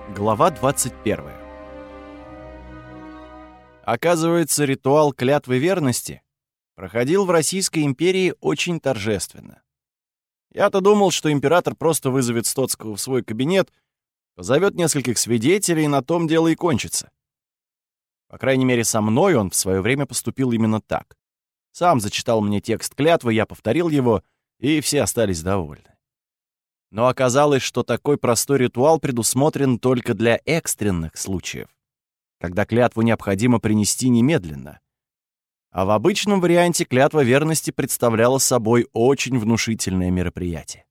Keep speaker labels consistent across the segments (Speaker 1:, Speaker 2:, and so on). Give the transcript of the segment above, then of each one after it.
Speaker 1: Глава 21. Оказывается, ритуал клятвы верности проходил в Российской империи очень торжественно. Я-то думал, что император просто вызовет Стоцкого в свой кабинет, позовет нескольких свидетелей, и на том дело и кончится. По крайней мере, со мной он в свое время поступил именно так. Сам зачитал мне текст клятвы, я повторил его, и все остались довольны. Но оказалось, что такой простой ритуал предусмотрен только для экстренных случаев, когда клятву необходимо принести немедленно. А в обычном варианте клятва верности представляла собой очень внушительное мероприятие.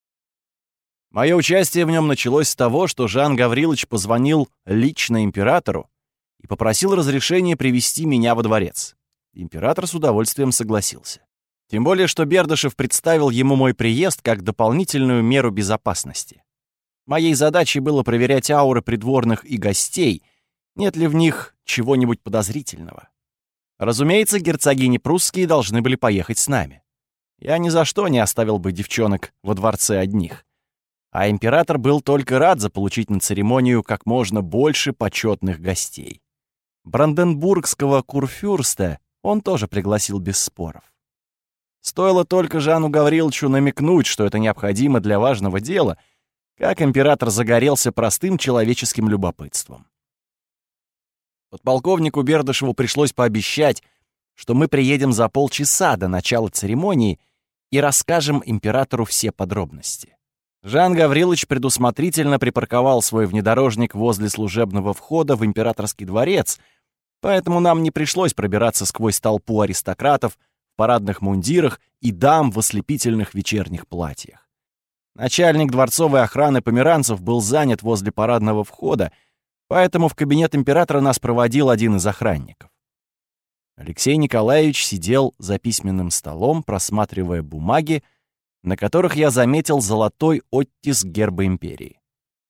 Speaker 1: Мое участие в нем началось с того, что Жан Гаврилович позвонил лично императору и попросил разрешения привести меня во дворец. Император с удовольствием согласился. Тем более, что Бердышев представил ему мой приезд как дополнительную меру безопасности. Моей задачей было проверять ауры придворных и гостей, нет ли в них чего-нибудь подозрительного. Разумеется, герцогини прусские должны были поехать с нами. Я ни за что не оставил бы девчонок во дворце одних. А император был только рад заполучить на церемонию как можно больше почетных гостей. Бранденбургского курфюрста он тоже пригласил без споров. Стоило только Жану Гавриловичу намекнуть, что это необходимо для важного дела, как император загорелся простым человеческим любопытством. Подполковнику Бердышеву пришлось пообещать, что мы приедем за полчаса до начала церемонии и расскажем императору все подробности. Жан Гаврилович предусмотрительно припарковал свой внедорожник возле служебного входа в императорский дворец, поэтому нам не пришлось пробираться сквозь толпу аристократов, парадных мундирах и дам в ослепительных вечерних платьях. Начальник дворцовой охраны померанцев был занят возле парадного входа, поэтому в кабинет императора нас проводил один из охранников. Алексей Николаевич сидел за письменным столом, просматривая бумаги, на которых я заметил золотой оттиск герба империи.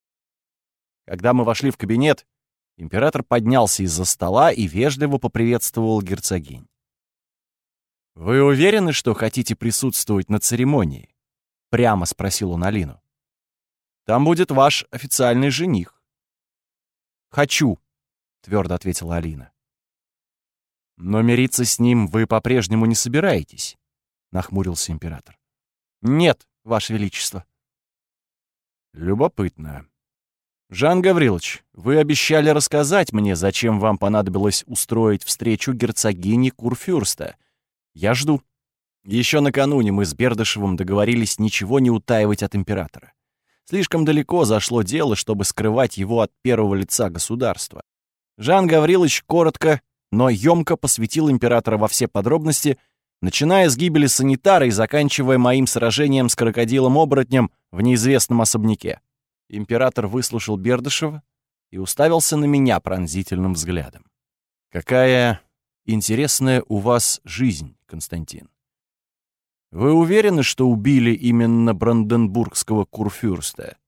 Speaker 1: Когда мы вошли в кабинет, император поднялся из-за стола и вежливо поприветствовал герцогинь. «Вы уверены, что хотите присутствовать на церемонии?» — прямо спросил он Алину. «Там будет ваш официальный жених». «Хочу», — твердо ответила Алина. «Но мириться с ним вы по-прежнему не собираетесь?» — нахмурился император. «Нет, ваше величество». «Любопытно. Жан Гаврилович, вы обещали рассказать мне, зачем вам понадобилось устроить встречу герцогини Курфюрста. Я жду. Еще накануне мы с Бердышевым договорились ничего не утаивать от императора. Слишком далеко зашло дело, чтобы скрывать его от первого лица государства. Жан Гаврилович коротко, но ёмко посвятил императора во все подробности, начиная с гибели санитара и заканчивая моим сражением с крокодилом-оборотнем в неизвестном особняке. Император выслушал Бердышева и уставился на меня пронзительным взглядом. «Какая интересная у вас жизнь, Константин. Вы уверены, что убили именно бранденбургского курфюрста?»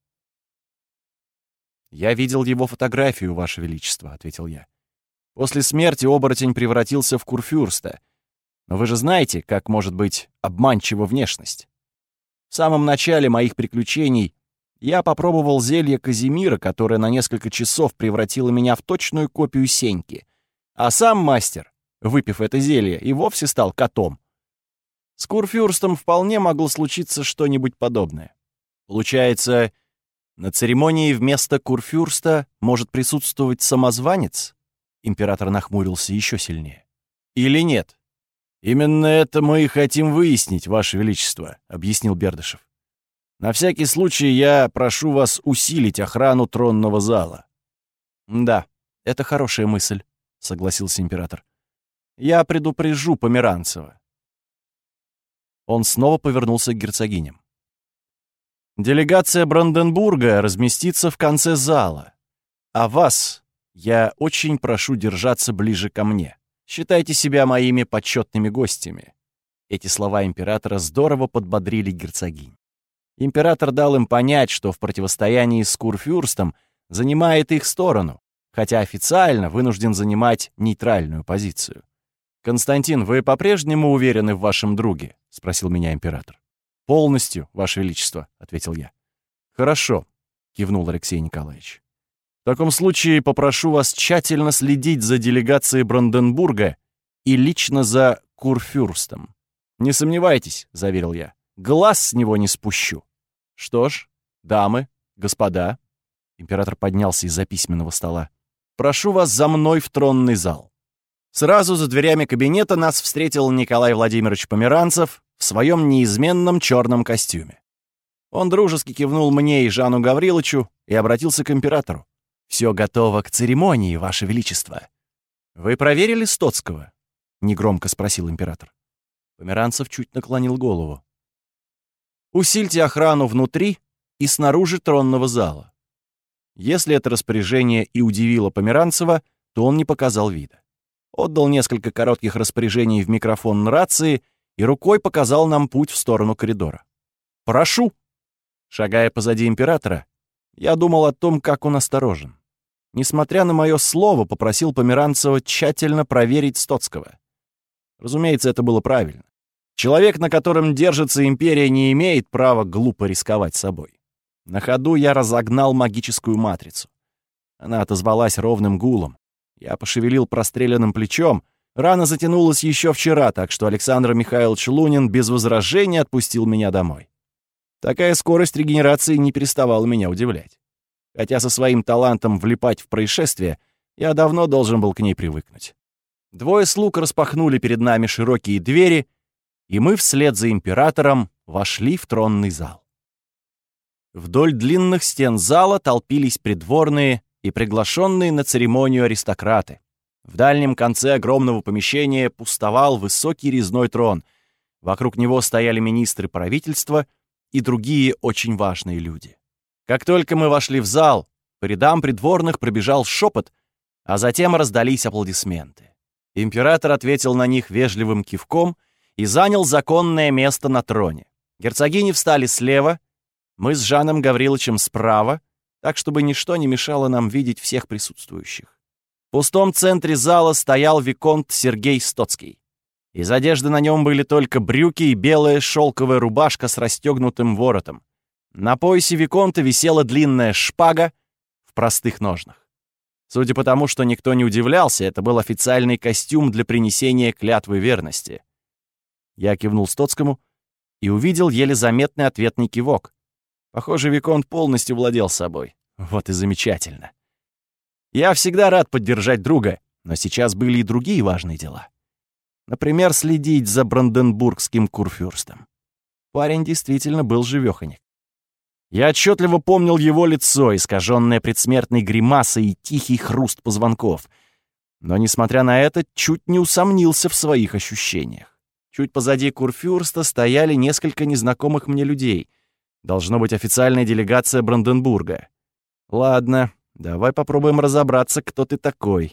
Speaker 1: «Я видел его фотографию, ваше величество», — ответил я. «После смерти оборотень превратился в курфюрста. Но вы же знаете, как может быть обманчива внешность. В самом начале моих приключений я попробовал зелье Казимира, которое на несколько часов превратило меня в точную копию Сеньки. А сам мастер, выпив это зелье, и вовсе стал котом. С курфюрстом вполне могло случиться что-нибудь подобное. Получается, на церемонии вместо курфюрста может присутствовать самозванец?» Император нахмурился еще сильнее. «Или нет?» «Именно это мы и хотим выяснить, ваше величество», — объяснил Бердышев. «На всякий случай я прошу вас усилить охрану тронного зала». «Да, это хорошая мысль», — согласился император. «Я предупрежу Померанцева». Он снова повернулся к герцогиням. «Делегация Бранденбурга разместится в конце зала. А вас я очень прошу держаться ближе ко мне. Считайте себя моими почетными гостями». Эти слова императора здорово подбодрили герцогинь. Император дал им понять, что в противостоянии с курфюрстом занимает их сторону, хотя официально вынужден занимать нейтральную позицию. «Константин, вы по-прежнему уверены в вашем друге?» — спросил меня император. «Полностью, ваше величество», — ответил я. «Хорошо», — кивнул Алексей Николаевич. таком случае попрошу вас тщательно следить за делегацией Бранденбурга и лично за курфюрстом. Не сомневайтесь, — заверил я, — глаз с него не спущу. Что ж, дамы, господа, император поднялся из-за письменного стола, прошу вас за мной в тронный зал. Сразу за дверями кабинета нас встретил Николай Владимирович Померанцев в своем неизменном черном костюме. Он дружески кивнул мне и Жану Гавриловичу и обратился к императору. «Все готово к церемонии, Ваше Величество». «Вы проверили Стоцкого?» — негромко спросил император. Померанцев чуть наклонил голову. «Усильте охрану внутри и снаружи тронного зала». Если это распоряжение и удивило Померанцева, то он не показал вида. Отдал несколько коротких распоряжений в микрофон рации и рукой показал нам путь в сторону коридора. «Прошу!» Шагая позади императора, я думал о том, как он осторожен. Несмотря на мое слово, попросил Померанцева тщательно проверить Стоцкого. Разумеется, это было правильно. Человек, на котором держится империя, не имеет права глупо рисковать собой. На ходу я разогнал магическую матрицу. Она отозвалась ровным гулом. Я пошевелил простреленным плечом. Рана затянулась еще вчера, так что Александр Михайлович Лунин без возражений отпустил меня домой. Такая скорость регенерации не переставала меня удивлять. Хотя со своим талантом влипать в происшествие я давно должен был к ней привыкнуть. Двое слуг распахнули перед нами широкие двери, и мы вслед за императором вошли в тронный зал. Вдоль длинных стен зала толпились придворные и приглашенные на церемонию аристократы. В дальнем конце огромного помещения пустовал высокий резной трон. Вокруг него стояли министры правительства и другие очень важные люди. Как только мы вошли в зал, по рядам придворных пробежал шепот, а затем раздались аплодисменты. Император ответил на них вежливым кивком и занял законное место на троне. Герцогини встали слева, мы с Жаном Гавриловичем справа, так, чтобы ничто не мешало нам видеть всех присутствующих. В пустом центре зала стоял виконт Сергей Стоцкий. Из одежды на нем были только брюки и белая шелковая рубашка с расстегнутым воротом. На поясе виконта висела длинная шпага в простых ножнах. Судя по тому, что никто не удивлялся, это был официальный костюм для принесения клятвы верности. Я кивнул Стоцкому и увидел еле заметный ответный кивок. Похоже, виконт полностью владел собой. Вот и замечательно. Я всегда рад поддержать друга, но сейчас были и другие важные дела. Например, следить за бранденбургским курфюрстом. Парень действительно был живёхонек. Я отчетливо помнил его лицо, искаженное предсмертной гримасой и тихий хруст позвонков. Но, несмотря на это, чуть не усомнился в своих ощущениях. Чуть позади курфюрста стояли несколько незнакомых мне людей. Должно быть официальная делегация Бранденбурга. Ладно, давай попробуем разобраться, кто ты такой.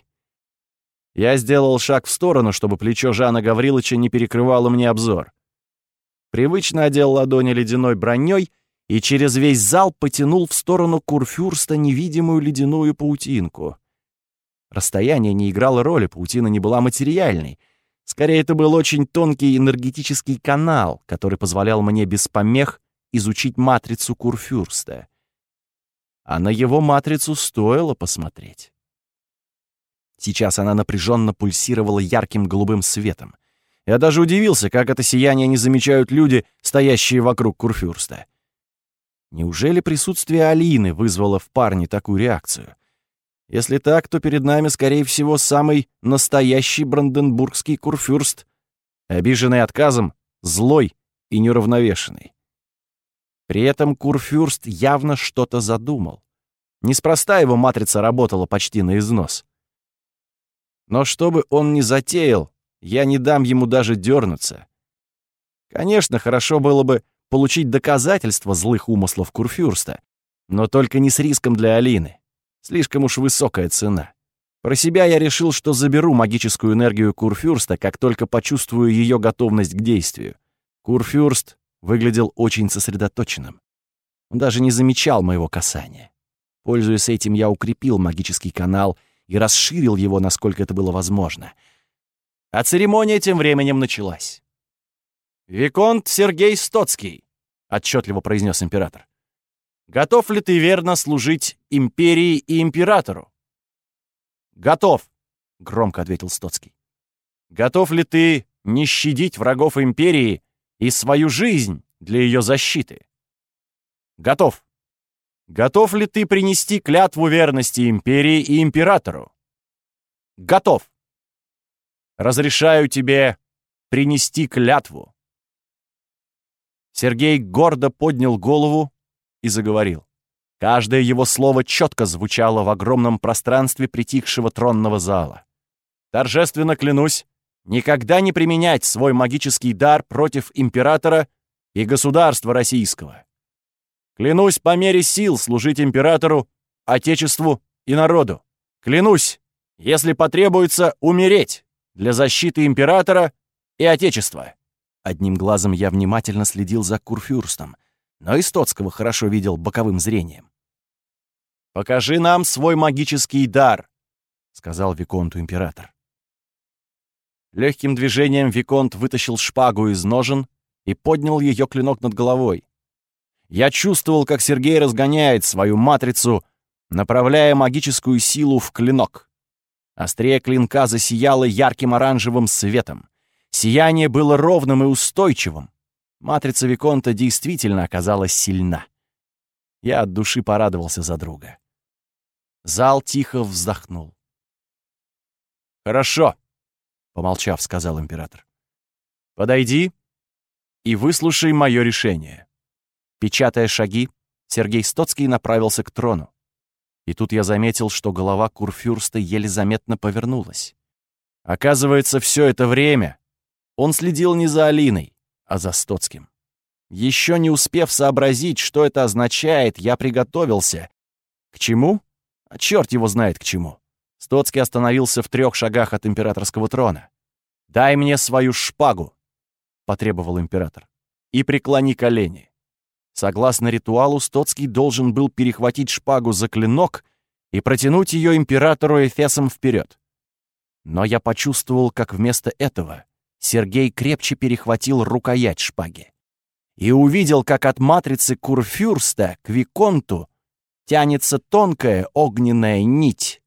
Speaker 1: Я сделал шаг в сторону, чтобы плечо Жана Гавриловича не перекрывало мне обзор. Привычно одел ладони ледяной броней и через весь зал потянул в сторону курфюрста невидимую ледяную паутинку. Расстояние не играло роли, паутина не была материальной. Скорее, это был очень тонкий энергетический канал, который позволял мне без помех изучить матрицу курфюрста. А на его матрицу стоило посмотреть. Сейчас она напряженно пульсировала ярким голубым светом. Я даже удивился, как это сияние не замечают люди, стоящие вокруг курфюрста. Неужели присутствие Алины вызвало в парне такую реакцию? Если так, то перед нами, скорее всего, самый настоящий бранденбургский курфюрст, обиженный отказом, злой и неуравновешенный. При этом курфюрст явно что-то задумал. Неспроста его матрица работала почти на износ. Но что бы он ни затеял, я не дам ему даже дернуться. Конечно, хорошо было бы получить доказательства злых умыслов курфюрста, но только не с риском для Алины. Слишком уж высокая цена. Про себя я решил, что заберу магическую энергию курфюрста, как только почувствую ее готовность к действию. Курфюрст выглядел очень сосредоточенным. Он даже не замечал моего касания. Пользуясь этим, я укрепил магический канал и расширил его, насколько это было возможно. А церемония тем временем началась. «Виконт Сергей Стоцкий», — отчетливо произнес император. Готов ли ты верно служить империи и императору? Готов, громко ответил Стоцкий. Готов ли ты не щадить врагов империи и свою жизнь для ее защиты? Готов. Готов ли ты принести клятву верности империи и императору? Готов. Разрешаю тебе принести клятву. Сергей гордо поднял голову и заговорил. Каждое его слово четко звучало в огромном пространстве притихшего тронного зала. Торжественно клянусь никогда не применять свой магический дар против императора и государства российского. Клянусь по мере сил служить императору, отечеству и народу. Клянусь, если потребуется, умереть для защиты императора и отечества. Одним глазом я внимательно следил за курфюрстом, но и Стоцкого хорошо видел боковым зрением. «Покажи нам свой магический дар», — сказал виконту император. Легким движением виконт вытащил шпагу из ножен и поднял ее клинок над головой. Я чувствовал, как Сергей разгоняет свою матрицу, направляя магическую силу в клинок. Острие клинка засияло ярким оранжевым светом. Сияние было ровным и устойчивым. Матрица виконта действительно оказалась сильна. Я от души порадовался за друга. Зал тихо вздохнул. «Хорошо», — помолчав, сказал император. «Подойди и выслушай мое решение». Печатая шаги, Сергей Стоцкий направился к трону. И тут я заметил, что голова курфюрста еле заметно повернулась. Оказывается, все это время он следил не за Алиной, а за Стоцким. Еще не успев сообразить, что это означает, я приготовился. К чему? А черт его знает к чему. Стоцкий остановился в 3 шагах от императорского трона. «Дай мне свою шпагу», — потребовал император, — «и преклони колени». Согласно ритуалу, Стоцкий должен был перехватить шпагу за клинок и протянуть ее императору эфесом вперед. Но я почувствовал, как вместо этого Сергей крепче перехватил рукоять шпаги и увидел, как от матрицы курфюрста к виконту тянется тонкая огненная нить.